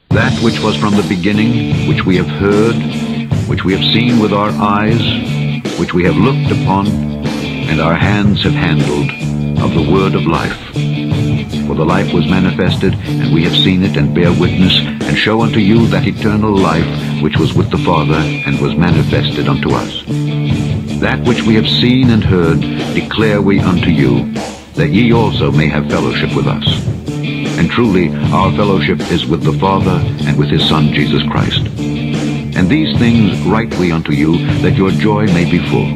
That which was from the beginning, which we have heard, which we have seen with our eyes, which we have looked upon, and our hands have handled, of the word of life. For the life was manifested, and we have seen it, and bear witness, and show unto you that eternal life which was with the Father, and was manifested unto us. That which we have seen and heard declare we unto you, that ye also may have fellowship with us. And truly our fellowship is with the Father, and with his Son Jesus Christ. And these things write we unto you, that your joy may be full.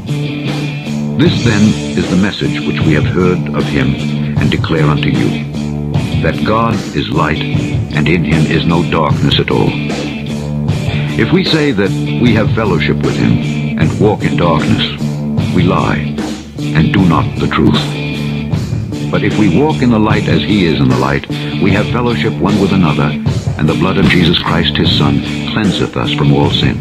This then is the message which we have heard of him, and declare unto you, that God is light, and in him is no darkness at all. If we say that we have fellowship with him, and walk in darkness, we lie, and do not the truth. But if we walk in the light as he is in the light, we have fellowship one with another, and the blood of Jesus Christ his Son cleanseth us from all sin.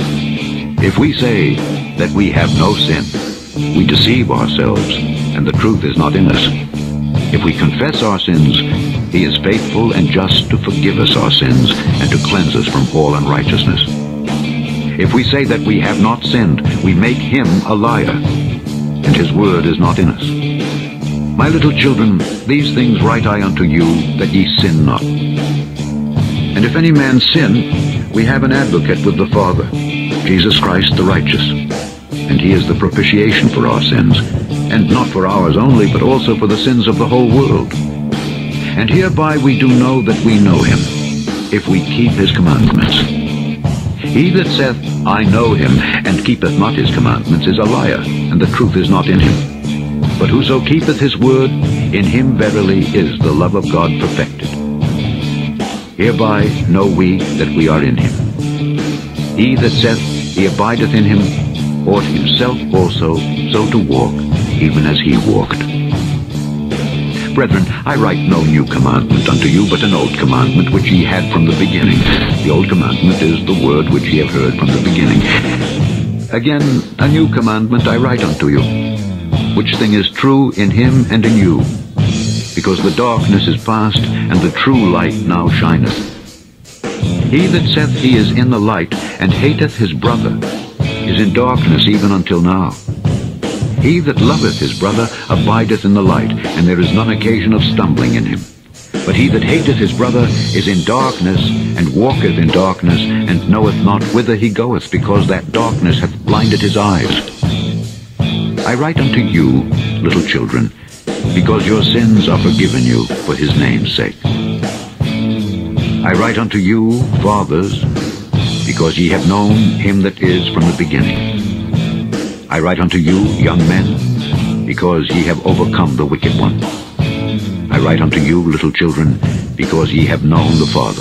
If we say that we have no sin, we deceive ourselves, and the truth is not in us. If we confess our sins, he is faithful and just to forgive us our sins, and to cleanse us from all unrighteousness. If we say that we have not sinned, we make him a liar, and his word is not in us. My little children, these things write I unto you, that ye sin not. And if any man sin, we have an advocate with the Father, Jesus Christ the righteous. And he is the propitiation for our sins, and not for ours only, but also for the sins of the whole world. And hereby we do know that we know him, if we keep his commandments. He that saith, I know him, and keepeth not his commandments, is a liar, and the truth is not in him. But whoso keepeth his word, in him verily is the love of God perfected. Hereby know we that we are in him. He that saith he abideth in him, ought himself also so to walk, even as he walked. Brethren, I write no new commandment unto you, but an old commandment which ye had from the beginning. The old commandment is the word which ye have heard from the beginning. Again, a new commandment I write unto you, which thing is true in him and in you, because the darkness is past, and the true light now shineth. He that saith he is in the light, and hateth his brother, is in darkness even until now. He that loveth his brother abideth in the light, and there is none occasion of stumbling in him. But he that hateth his brother is in darkness, and walketh in darkness, and knoweth not whither he goeth, because that darkness hath blinded his eyes. I write unto you, little children, because your sins are forgiven you for his name's sake. I write unto you, fathers, because ye have known him that is from the beginning. I write unto you, young men, because ye have overcome the wicked one. I write unto you, little children, because ye have known the Father.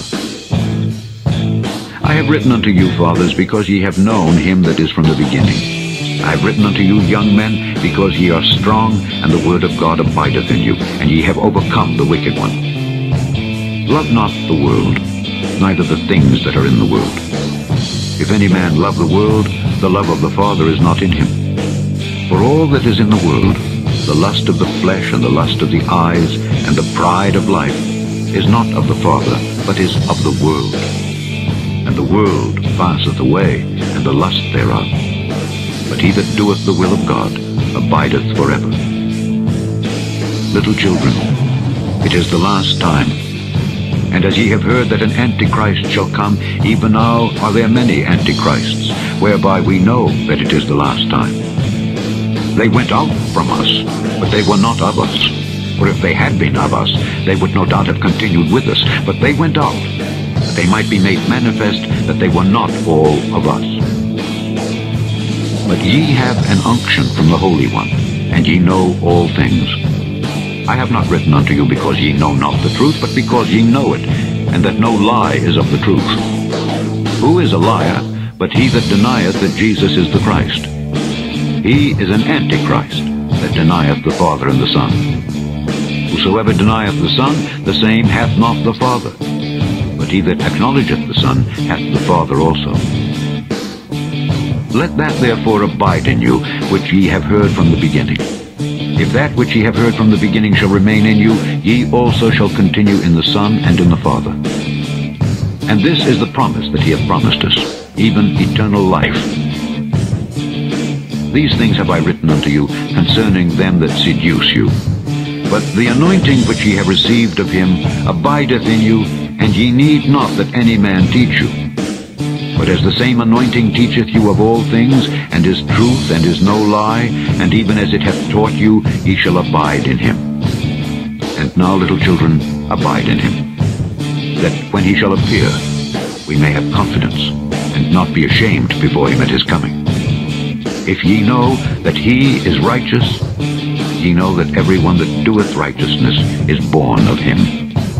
I have written unto you, fathers, because ye have known him that is from the beginning. I have written unto you, young men, because ye are strong, and the word of God abideth in you, and ye have overcome the wicked one. Love not the world, neither the things that are in the world. If any man love the world, the love of the Father is not in him. For all that is in the world, the lust of the flesh, and the lust of the eyes, and the pride of life, is not of the Father, but is of the world. And the world passeth away, and the lust thereof. But he that doeth the will of God abideth forever. Little children, it is the last time. And as ye have heard that an Antichrist shall come, even now are there many Antichrists, whereby we know that it is the last time. They went out from us, but they were not of us. For if they had been of us, they would no doubt have continued with us. But they went out, that they might be made manifest that they were not all of us. But ye have an unction from the Holy One, and ye know all things. I have not written unto you because ye know not the truth, but because ye know it, and that no lie is of the truth. Who is a liar, but he that denieth that Jesus is the Christ? He is an Antichrist, that denieth the Father and the Son. Whosoever denieth the Son, the same hath not the Father. But he that acknowledgeth the Son hath the Father also. Let that therefore abide in you, which ye have heard from the beginning. If that which ye have heard from the beginning shall remain in you, ye also shall continue in the Son and in the Father. And this is the promise that he hath promised us, even eternal life. These things have I written unto you concerning them that seduce you. But the anointing which ye have received of him abideth in you, and ye need not that any man teach you. But as the same anointing teacheth you of all things, and is truth, and is no lie, and even as it hath taught you, ye shall abide in him. And now, little children, abide in him, that when he shall appear, we may have confidence, and not be ashamed before him at his coming. If ye know that he is righteous, ye know that every one that doeth righteousness is born of him.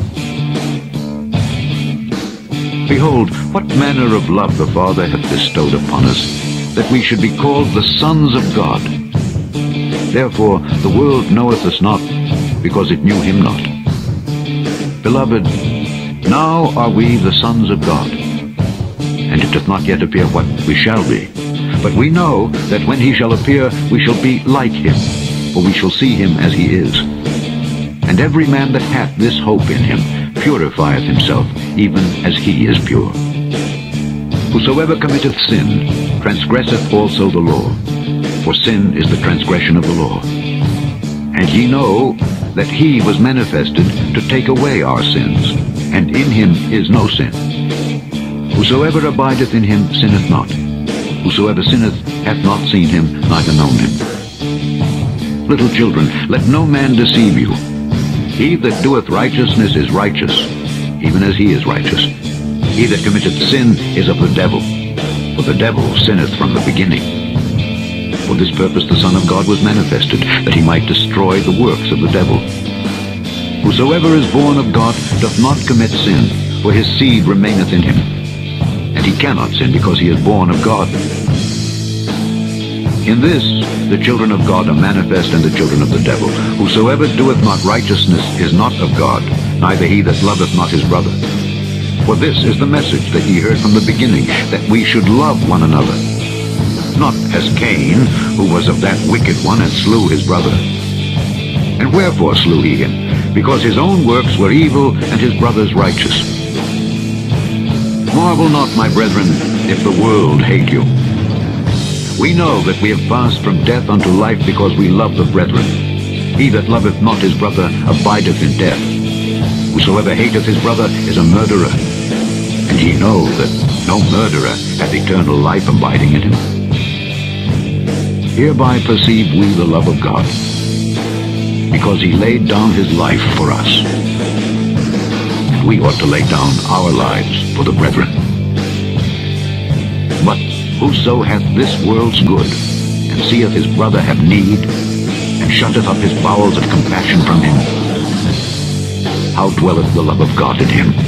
Behold, what manner of love the Father hath bestowed upon us, that we should be called the sons of God. Therefore the world knoweth us not, because it knew him not. Beloved, now are we the sons of God, and it doth not yet appear what we shall be. But we know that when he shall appear, we shall be like him, for we shall see him as he is. And every man that hath this hope in him purifieth himself, even as he is pure. Whosoever committeth sin transgresseth also the law, for sin is the transgression of the law. And ye know that he was manifested to take away our sins, and in him is no sin. Whosoever abideth in him sinneth not. Whosoever sinneth hath not seen him, neither known him. Little children, let no man deceive you. He that doeth righteousness is righteous, even as he is righteous. He that committeth sin is of the devil, for the devil sinneth from the beginning. For this purpose the Son of God was manifested, that he might destroy the works of the devil. Whosoever is born of God doth not commit sin, for his seed remaineth in him. And he cannot sin, because he is born of God. In this the children of God are manifest, and the children of the devil. Whosoever doeth not righteousness is not of God, neither he that loveth not his brother. For this is the message that ye heard from the beginning, that we should love one another. Not as Cain, who was of that wicked one, and slew his brother. And wherefore slew he him? Because his own works were evil, and his brother's righteous. Marvel not, my brethren, if the world hate you. We know that we have passed from death unto life, because we love the brethren. He that loveth not his brother abideth in death. Whosoever hateth his brother is a murderer. And ye know that no murderer hath eternal life abiding in him. Hereby perceive we the love of God, because he laid down his life for us. And we ought to lay down our lives for the brethren. But whoso hath this world's good, and seeth his brother have need, and shutteth up his bowels of compassion from him, how dwelleth the love of God in him?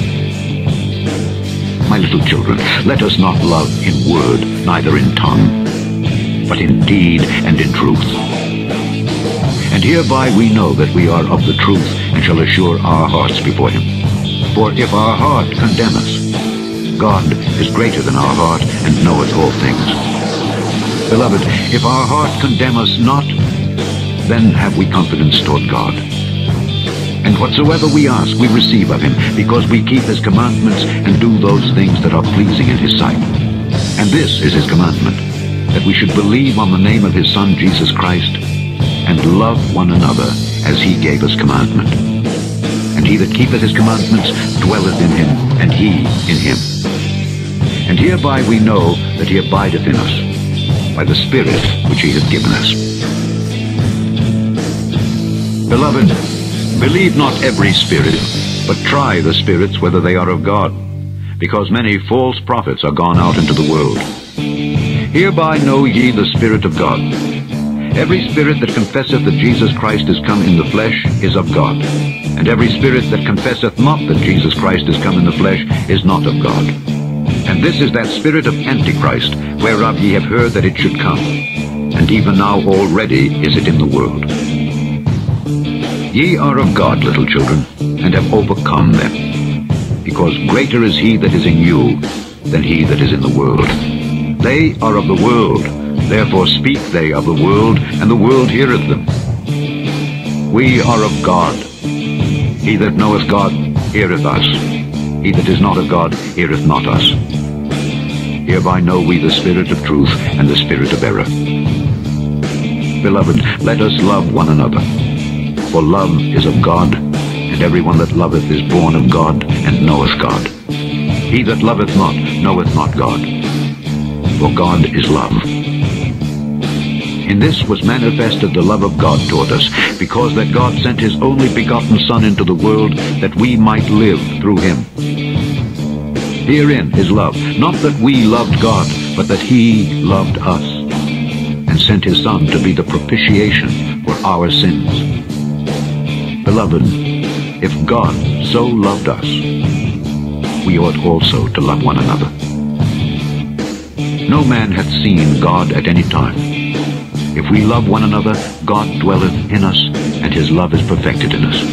My little children, let us not love in word, neither in tongue, but in deed and in truth. And hereby we know that we are of the truth, and shall assure our hearts before him. For if our heart condemn us, God is greater than our heart, and knoweth all things. Beloved, if our heart condemn us not, then have we confidence toward God. And whatsoever we ask, we receive of him, because we keep his commandments, and do those things that are pleasing in his sight. And this is his commandment, that we should believe on the name of his Son Jesus Christ, and love one another as he gave us commandment. And he that keepeth his commandments dwelleth in him, and he in him. And hereby we know that he abideth in us, by the Spirit which he hath given us. Beloved, believe not every spirit, but try the spirits whether they are of God, because many false prophets are gone out into the world. Hereby know ye the Spirit of God. Every spirit that confesseth that Jesus Christ is come in the flesh is of God, and every spirit that confesseth not that Jesus Christ is come in the flesh is not of God. And this is that spirit of Antichrist, whereof ye have heard that it should come, and even now already is it in the world. Ye are of God, little children, and have overcome them, because greater is he that is in you than he that is in the world. They are of the world, therefore speak they of the world, and the world heareth them. We are of God. He that knoweth God heareth us. He that is not of God heareth not us. Hereby know we the spirit of truth and the spirit of error. Beloved, let us love one another. For love is of God, and every one that loveth is born of God, and knoweth God. He that loveth not knoweth not God, for God is love. In this was manifested the love of God toward us, because that God sent his only begotten Son into the world, that we might live through him. Herein is love, not that we loved God, but that he loved us, and sent his Son to be the propitiation for our sins. Beloved, if God so loved us, we ought also to love one another. No man hath seen God at any time. If we love one another, God dwelleth in us, and his love is perfected in us.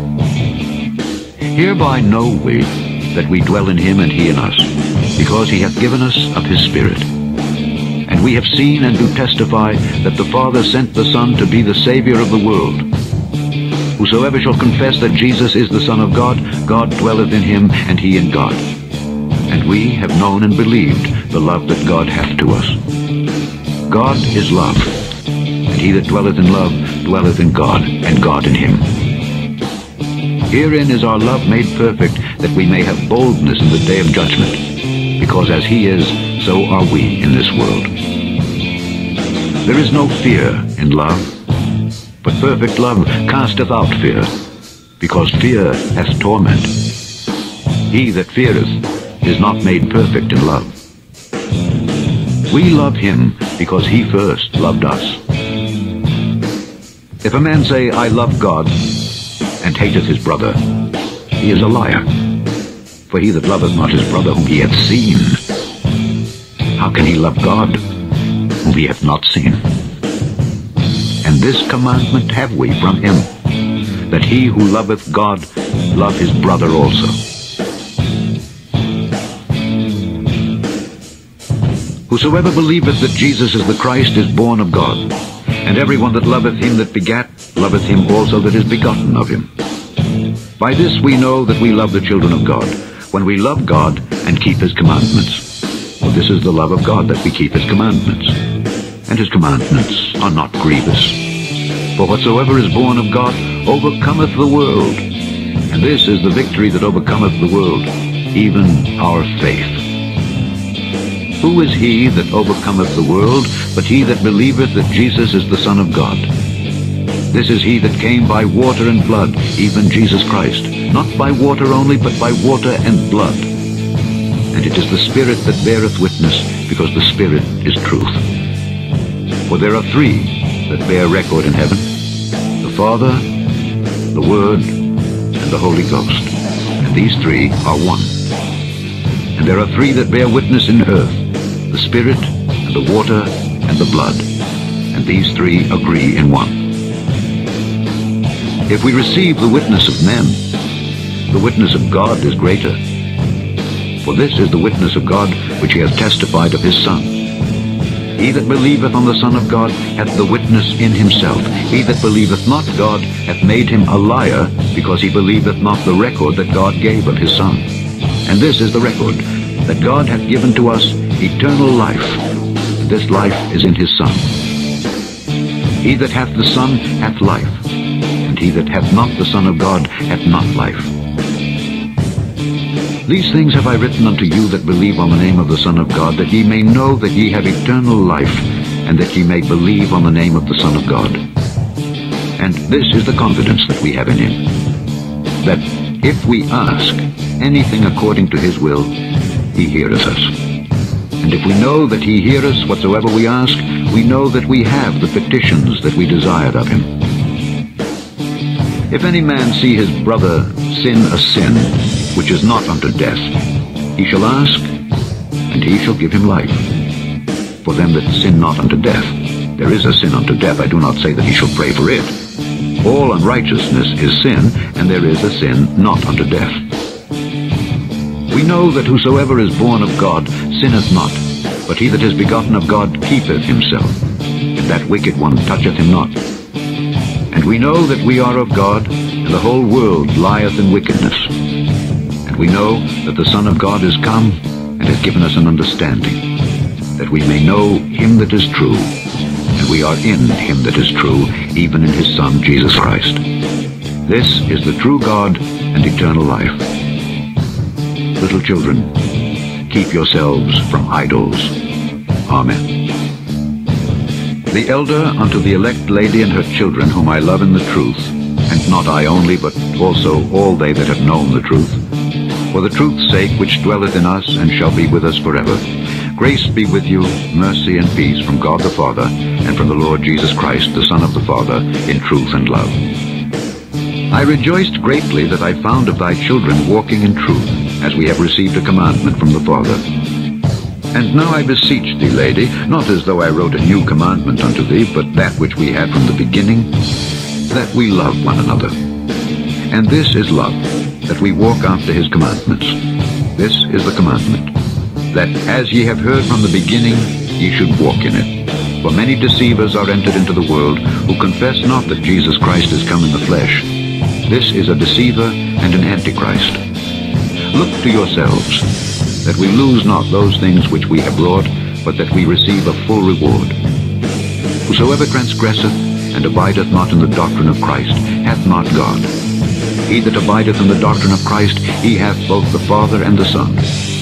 Hereby know we that we dwell in him and he in us, because he hath given us of his Spirit. And we have seen and do testify that the Father sent the Son to be the Savior of the world. Whosoever shall confess that Jesus is the Son of God, God dwelleth in him, and he in God. And we have known and believed the love that God hath to us. God is love, and he that dwelleth in love dwelleth in God, and God in him. Herein is our love made perfect, that we may have boldness in the day of judgment, because as he is, so are we in this world. There is no fear in love, but perfect love casteth out fear, because fear hath torment. He that feareth is not made perfect in love. We love him because he first loved us. If a man say, I love God, and hateth his brother, he is a liar. For he that loveth not his brother whom he hath seen, how can he love God whom he hath not seen? And this commandment have we from him, that he who loveth God love his brother also. Whosoever believeth that Jesus is the Christ is born of God, and every one that loveth him that begat loveth him also that is begotten of him. By this we know that we love the children of God, when we love God and keep his commandments. For this is the love of God, that we keep his commandments. And his commandments are not grievous. For whatsoever is born of God overcometh the world. And this is the victory that overcometh the world, even our faith. Who is he that overcometh the world, but he that believeth that Jesus is the Son of God? This is he that came by water and blood, even Jesus Christ, not by water only, but by water and blood. And it is the Spirit that beareth witness, because the Spirit is truth. For there are three that bear record in heaven, the Father, the Word, and the Holy Ghost. And these three are one. And there are three that bear witness in earth, the Spirit, and the water, and the blood. And these three agree in one. If we receive the witness of men, the witness of God is greater. For this is the witness of God which he hath testified of his Son. He that believeth on the Son of God hath the witness in himself. He that believeth not God hath made him a liar, because he believeth not the record that God gave of his Son. And this is the record, that God hath given to us eternal life, and this life is in his Son. He that hath the Son hath life, and he that hath not the Son of God hath not life. These things have I written unto you that believe on the name of the Son of God, that ye may know that ye have eternal life, and that ye may believe on the name of the Son of God. And this is the confidence that we have in him, that if we ask anything according to his will, he heareth us. And if we know that he heareth whatsoever we ask, we know that we have the petitions that we desired of him. If any man see his brother sin a sin which is not unto death, he shall ask, and he shall give him life. For them that sin not unto death, there is a sin unto death. I do not say that he shall pray for it. All unrighteousness is sin, and there is a sin not unto death. We know that whosoever is born of God sinneth not, but he that is begotten of God keepeth himself, and that wicked one toucheth him not. And we know that we are of God, and the whole world lieth in wickedness. And And we know that the Son of God is come and has given us an understanding, that we may know him that is true, and we are in him that is true, even in his Son, Jesus Christ. This is the true God and eternal life. Little children, keep yourselves from idols. Amen. The elder unto the elect lady and her children, whom I love in the truth, and not I only, but also all they that have known the truth, for the truth's sake which dwelleth in us and shall be with us forever. Grace be with you, mercy and peace from God the Father, and from the Lord Jesus Christ, the Son of the Father, in truth and love. I rejoiced greatly that I found of thy children walking in truth, as we have received a commandment from the Father. And now I beseech thee, lady, not as though I wrote a new commandment unto thee, but that which we had from the beginning, that we love one another. And this is love, that we walk after his commandments. This is the commandment, that as ye have heard from the beginning, ye should walk in it. For many deceivers are entered into the world, who confess not that Jesus Christ is come in the flesh. This is a deceiver and an antichrist. Look to yourselves, that we lose not those things which we have wrought, but that we receive a full reward. Whosoever transgresseth and abideth not in the doctrine of Christ hath not God. He that abideth in the doctrine of Christ, he hath both the Father and the Son.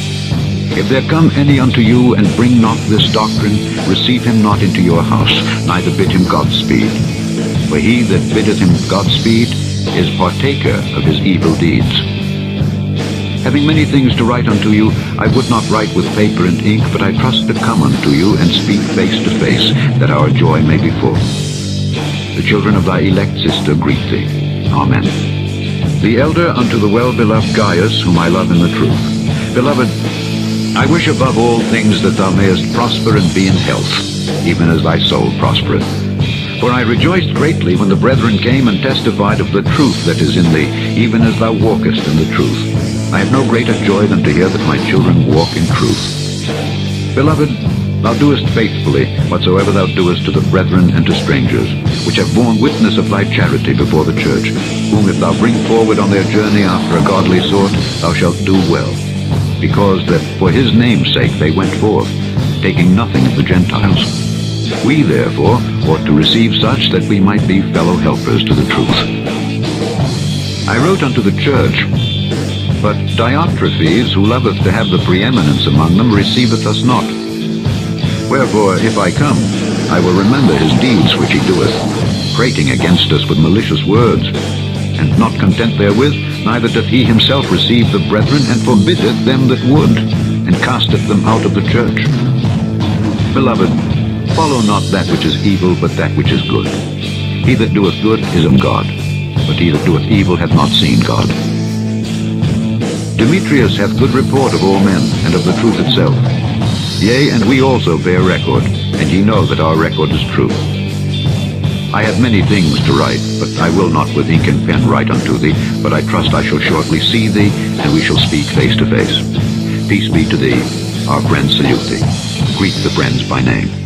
If there come any unto you, and bring not this doctrine, receive him not into your house, neither bid him Godspeed. For he that biddeth him Godspeed is partaker of his evil deeds. Having many things to write unto you, I would not write with paper and ink, but I trust to come unto you, and speak face to face, that our joy may be full. The children of thy elect sister greet thee. Amen. The elder unto the well-beloved Gaius, whom I love in the truth. Beloved, I wish above all things that thou mayest prosper and be in health, even as thy soul prospereth. For I rejoiced greatly when the brethren came and testified of the truth that is in thee, even as thou walkest in the truth. I have no greater joy than to hear that my children walk in truth. Beloved, thou doest faithfully whatsoever thou doest to the brethren and to strangers, which have borne witness of thy charity before the church, whom if thou bring forward on their journey after a godly sort, thou shalt do well, because that for his name's sake they went forth, taking nothing of the Gentiles. We therefore ought to receive such, that we might be fellow helpers to the truth. I wrote unto the church, but Diotrephes, who loveth to have the preeminence among them, receiveth us not. Wherefore, if I come, I will remember his deeds which he doeth, prating against us with malicious words. And not content therewith, neither doth he himself receive the brethren, and forbiddeth them that would, and casteth them out of the church. Beloved, follow not that which is evil, but that which is good. He that doeth good is of God, but he that doeth evil hath not seen God. Demetrius hath good report of all men, and of the truth itself. Yea, and we also bear record, and ye know that our record is true. I have many things to write, but I will not with ink and pen write unto thee, but I trust I shall shortly see thee, and we shall speak face to face. Peace be to thee. Our friends salute thee. Greet the friends by name.